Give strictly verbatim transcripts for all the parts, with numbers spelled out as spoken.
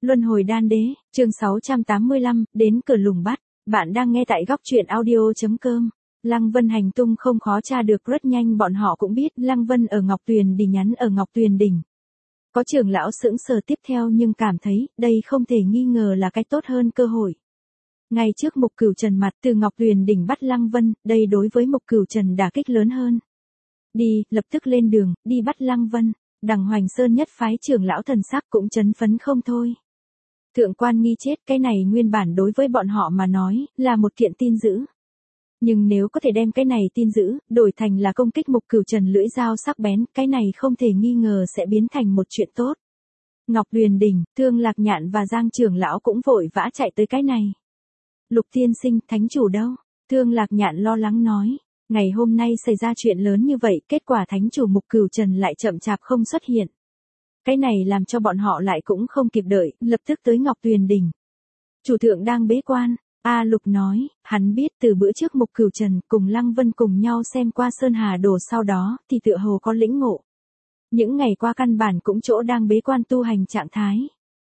Luân hồi đan đế, chương sáu trăm tám mươi lăm, đến cửa lùng bắt. Bạn đang nghe tại góc truyện audio chấm com. Lăng Vân hành tung không khó tra được, rất nhanh bọn họ cũng biết Lăng Vân ở Ngọc Tuyền Đỉnh nhắn ở Ngọc Tuyền Đỉnh. Có trưởng lão sững sờ tiếp theo nhưng cảm thấy đây không thể nghi ngờ là cái tốt hơn cơ hội. Ngay trước Mục Cửu Trần mặt từ Ngọc Tuyền Đỉnh bắt Lăng Vân, đây đối với Mục Cửu Trần đả kích lớn hơn. Đi, lập tức lên đường, đi bắt Lăng Vân. Đằng Hoành Sơn nhất phái trưởng lão thần sắc cũng chấn phấn không thôi. Thượng quan Nghi chết, cái này nguyên bản đối với bọn họ mà nói, là một kiện tin dữ. Nhưng nếu có thể đem cái này tin dữ, đổi thành là công kích Mục Cửu Trần lưỡi dao sắc bén, cái này không thể nghi ngờ sẽ biến thành một chuyện tốt. Ngọc Tuyền Đỉnh, Thương Lạc Nhạn và Giang trưởng lão cũng vội vã chạy tới cái này. Lục tiên sinh, thánh chủ đâu? Thương Lạc Nhạn lo lắng nói. Ngày hôm nay xảy ra chuyện lớn như vậy, kết quả thánh chủ Mục Cửu Trần lại chậm chạp không xuất hiện. Cái này làm cho bọn họ lại cũng không kịp đợi, lập tức tới Ngọc Tuyền Đỉnh. Chủ thượng đang bế quan, A Lục nói, hắn biết từ bữa trước Mục Cửu Trần cùng Lăng Vân cùng nhau xem qua Sơn Hà Đồ sau đó, thì tựa hồ có lĩnh ngộ. Những ngày qua căn bản cũng chỗ đang bế quan tu hành trạng thái.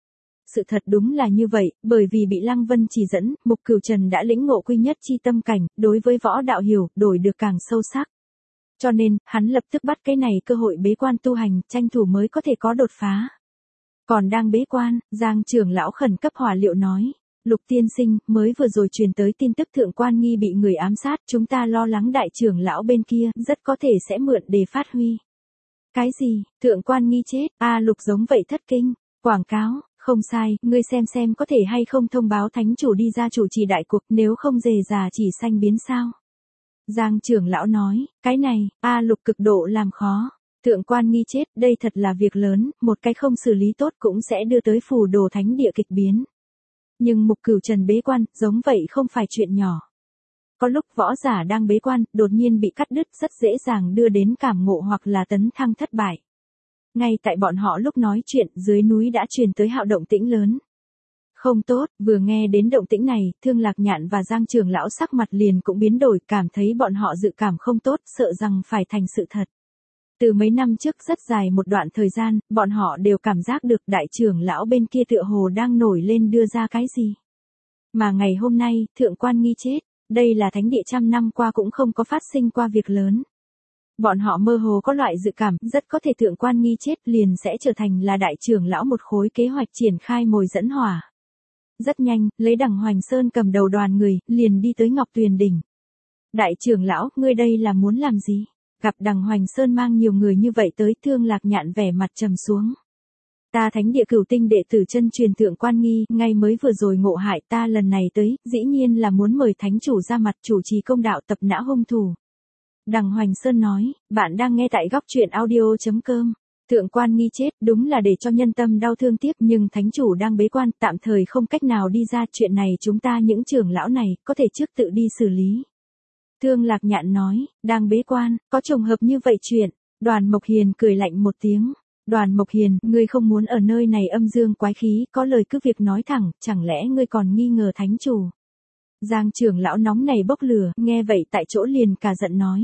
Sự thật đúng là như vậy, bởi vì bị Lăng Vân chỉ dẫn, Mục Cửu Trần đã lĩnh ngộ quy nhất chi tâm cảnh, đối với võ đạo hiểu, đổi được càng sâu sắc. Cho nên, hắn lập tức bắt cái này cơ hội bế quan tu hành, tranh thủ mới có thể có đột phá. Còn đang bế quan, Giang trưởng lão khẩn cấp hỏa liệu nói, Lục tiên sinh, mới vừa rồi truyền tới tin tức Thượng quan Nghi bị người ám sát, chúng ta lo lắng đại trưởng lão bên kia, rất có thể sẽ mượn để phát huy. Cái gì, Thượng quan Nghi chết, A Lục giống vậy thất kinh, quảng cáo. Không sai, ngươi xem xem có thể hay không thông báo thánh chủ đi ra chủ trì đại cuộc, nếu không dề già chỉ sanh biến sao. Giang trưởng lão nói, cái này, A Lục cực độ làm khó. Thượng quan Nghi chết, đây thật là việc lớn, một cái không xử lý tốt cũng sẽ đưa tới phù đồ thánh địa kịch biến. Nhưng Mục Cửu Trần bế quan, giống vậy không phải chuyện nhỏ. Có lúc võ giả đang bế quan, đột nhiên bị cắt đứt rất dễ dàng đưa đến cảm ngộ hoặc là tấn thăng thất bại. Ngay tại bọn họ lúc nói chuyện, dưới núi đã truyền tới hạo động tĩnh lớn. Không tốt, vừa nghe đến động tĩnh này, Thương Lạc Nhạn và Giang trưởng lão sắc mặt liền cũng biến đổi, cảm thấy bọn họ dự cảm không tốt, sợ rằng phải thành sự thật. Từ mấy năm trước rất dài một đoạn thời gian, bọn họ đều cảm giác được đại trưởng lão bên kia tựa hồ đang nổi lên đưa ra cái gì. Mà ngày hôm nay, Thượng quan Nghi chết, đây là thánh địa trăm năm qua cũng không có phát sinh qua việc lớn. Bọn họ mơ hồ có loại dự cảm, rất có thể Thượng quan Nghi chết liền sẽ trở thành là đại trưởng lão một khối kế hoạch triển khai mồi dẫn hỏa. Rất nhanh, lấy Đằng Hoành Sơn cầm đầu đoàn người, liền đi tới Ngọc Tuyền Đỉnh. Đại trưởng lão, ngươi đây là muốn làm gì? Gặp Đằng Hoành Sơn mang nhiều người như vậy tới, Thương Lạc Nhạn vẻ mặt trầm xuống. Ta thánh địa cửu tinh đệ tử chân truyền Thượng quan Nghi, ngay mới vừa rồi ngộ hại ta lần này tới, dĩ nhiên là muốn mời thánh chủ ra mặt chủ trì công đạo tập nã hung thủ. Đằng Hoành Sơn nói, bạn đang nghe tại góc truyện audio chấm com. Thượng quan Nghi chết, đúng là để cho nhân tâm đau thương tiếp, nhưng thánh chủ đang bế quan, tạm thời không cách nào đi ra, chuyện này chúng ta những trưởng lão này, có thể trước tự đi xử lý. Thương Lạc Nhạn nói, đang bế quan, có trùng hợp như vậy chuyện. Đoàn Mộc Hiền cười lạnh một tiếng. Đoàn Mộc Hiền, ngươi không muốn ở nơi này âm dương quái khí, có lời cứ việc nói thẳng, chẳng lẽ ngươi còn nghi ngờ thánh chủ? Giang trưởng lão nóng này bốc lửa, nghe vậy tại chỗ liền cả giận nói.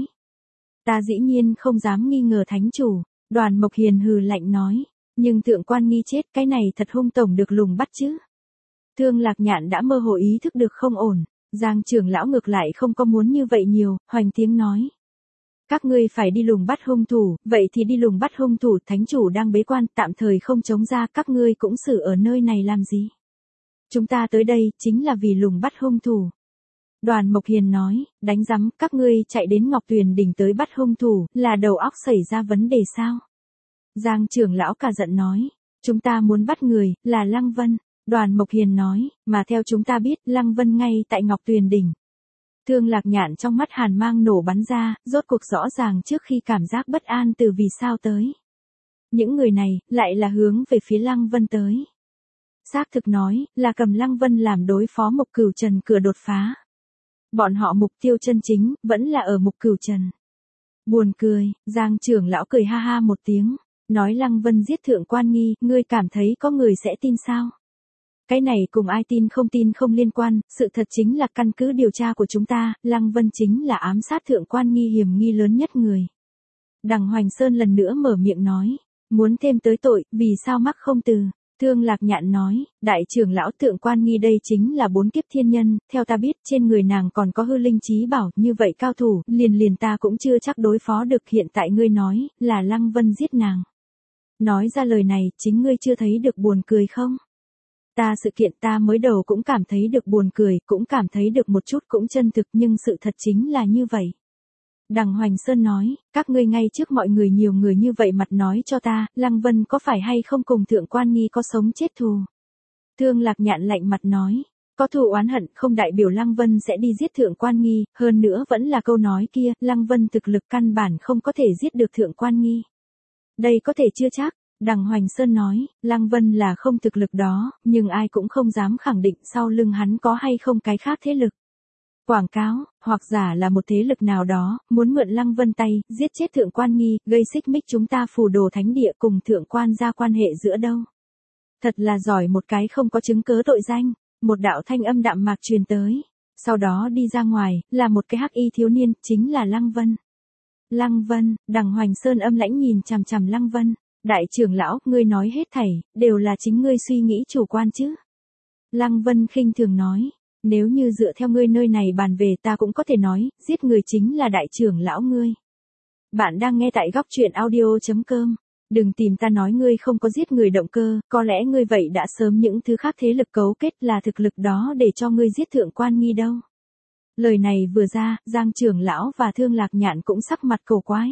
Ta dĩ nhiên không dám nghi ngờ thánh chủ, Đoàn Mộc Hiền hừ lạnh nói, nhưng Thượng quan Nghi chết, cái này thật hung tổng được lùng bắt chứ. Thương Lạc Nhạn đã mơ hồ ý thức được không ổn, Giang trưởng lão ngược lại không có muốn như vậy nhiều, hoành tiếng nói. Các ngươi phải đi lùng bắt hung thủ, vậy thì đi lùng bắt hung thủ, thánh chủ đang bế quan, tạm thời không chống ra, các ngươi cũng xử ở nơi này làm gì? Chúng ta tới đây, chính là vì lùng bắt hung thủ. Đoàn Mộc Hiền nói, đánh rắm, các ngươi chạy đến Ngọc Tuyền Đỉnh tới bắt hung thủ, là đầu óc xảy ra vấn đề sao? Giang trưởng lão cả giận nói, chúng ta muốn bắt người, là Lăng Vân. Đoàn Mộc Hiền nói, mà theo chúng ta biết, Lăng Vân ngay tại Ngọc Tuyền Đỉnh. Thương Lạc Nhạn trong mắt hàn mang nổ bắn ra, rốt cuộc rõ ràng trước khi cảm giác bất an từ vì sao tới. Những người này, lại là hướng về phía Lăng Vân tới. Xác thực nói, là cầm Lăng Vân làm đối phó Mục Cửu Trần cửa đột phá. Bọn họ mục tiêu chân chính, vẫn là ở Mục Cửu Trần. Buồn cười, Giang trưởng lão cười ha ha một tiếng, nói Lăng Vân giết Thượng quan Nghi, ngươi cảm thấy có người sẽ tin sao? Cái này cùng ai tin không tin không liên quan, sự thật chính là căn cứ điều tra của chúng ta, Lăng Vân chính là ám sát Thượng quan Nghi hiểm nghi lớn nhất người. Đằng Hoành Sơn lần nữa mở miệng nói, muốn thêm tới tội, vì sao mắc không từ. Thương Lạc Nhạn nói, đại trưởng lão Thượng Quan Nghi đây chính là bốn kiếp thiên nhân, theo ta biết trên người nàng còn có hư linh chí bảo, như vậy cao thủ, liền liền ta cũng chưa chắc đối phó được, hiện tại ngươi nói, là Lăng Vân giết nàng. Nói ra lời này, chính ngươi chưa thấy được buồn cười không? Ta sự kiện ta mới đầu cũng cảm thấy được buồn cười, cũng cảm thấy được một chút cũng chân thực, nhưng sự thật chính là như vậy. Đằng Hoành Sơn nói, các ngươi ngay trước mọi người nhiều người như vậy mặt nói cho ta, Lăng Vân có phải hay không cùng Thượng Quan Nghi có sống chết thù? Thương Lạc Nhạn lạnh mặt nói, có thù oán hận không đại biểu Lăng Vân sẽ đi giết Thượng Quan Nghi, hơn nữa vẫn là câu nói kia, Lăng Vân thực lực căn bản không có thể giết được Thượng Quan Nghi. Đây có thể chưa chắc. Đằng Hoành Sơn nói, Lăng Vân là không thực lực đó, nhưng ai cũng không dám khẳng định sau lưng hắn có hay không cái khác thế lực. Quảng cáo, hoặc giả là một thế lực nào đó, muốn mượn Lăng Vân tay, giết chết Thượng Quan Nghi, gây xích mích chúng ta Phù Đồ Thánh Địa cùng Thượng Quan gia quan hệ giữa đâu. Thật là giỏi một cái không có chứng cớ tội danh, một đạo thanh âm đạm mạc truyền tới. Sau đó đi ra ngoài, là một cái hắc y thiếu niên, chính là Lăng Vân. Lăng Vân, đằng Hoành Sơn âm lãnh nhìn chằm chằm Lăng Vân. Đại trưởng lão, ngươi nói hết thảy, đều là chính ngươi suy nghĩ chủ quan chứ. Lăng Vân khinh thường nói, nếu như dựa theo ngươi nơi này bàn về ta cũng có thể nói, giết người chính là đại trưởng lão ngươi. Bạn đang nghe tại góc truyện audio chấm com. Đừng tìm ta nói ngươi không có giết người động cơ, có lẽ ngươi vậy đã sớm những thứ khác thế lực cấu kết là thực lực đó để cho ngươi giết Thượng Quan Nghi đâu. Lời này vừa ra, Giang trưởng lão và Thương Lạc Nhạn cũng sắc mặt cổ quái.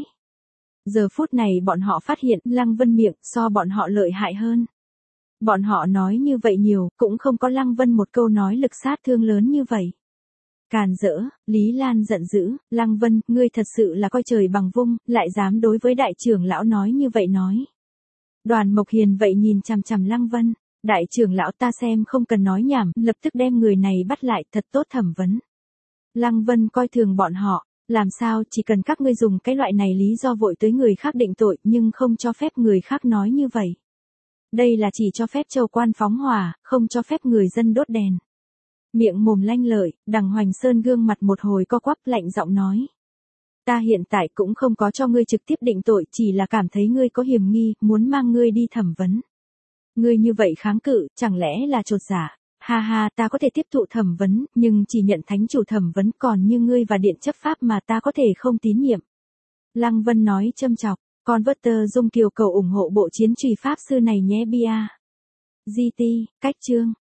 Giờ phút này bọn họ phát hiện Lăng Vân miệng so bọn họ lợi hại hơn. Bọn họ nói như vậy nhiều, cũng không có Lăng Vân một câu nói lực sát thương lớn như vậy. Càn rỡ, Lý Lan giận dữ, Lăng Vân, ngươi thật sự là coi trời bằng vung, lại dám đối với đại trưởng lão nói như vậy nói. Đoàn Mộc Hiền vậy nhìn chằm chằm Lăng Vân, đại trưởng lão ta xem không cần nói nhảm, lập tức đem người này bắt lại thật tốt thẩm vấn. Lăng Vân coi thường bọn họ. Làm sao chỉ cần các ngươi dùng cái loại này lý do vội tới người khác định tội nhưng không cho phép người khác nói như vậy. Đây là chỉ cho phép châu quan phóng hỏa, không cho phép người dân đốt đèn. Miệng mồm lanh lợi, đằng Hoành Sơn gương mặt một hồi co quắp lạnh giọng nói. Ta hiện tại cũng không có cho ngươi trực tiếp định tội, chỉ là cảm thấy ngươi có hiểm nghi, muốn mang ngươi đi thẩm vấn. Ngươi như vậy kháng cự, chẳng lẽ là chột dạ? Ha ha, ta có thể tiếp thụ thẩm vấn, nhưng chỉ nhận thánh chủ thẩm vấn, còn như ngươi và điện chấp pháp mà ta có thể không tín nhiệm. Lăng Vân nói châm chọc, con vớt tơ dung kiều cầu ủng hộ bộ chiến trùy pháp sư này nhé bia. giê tê, cách chương.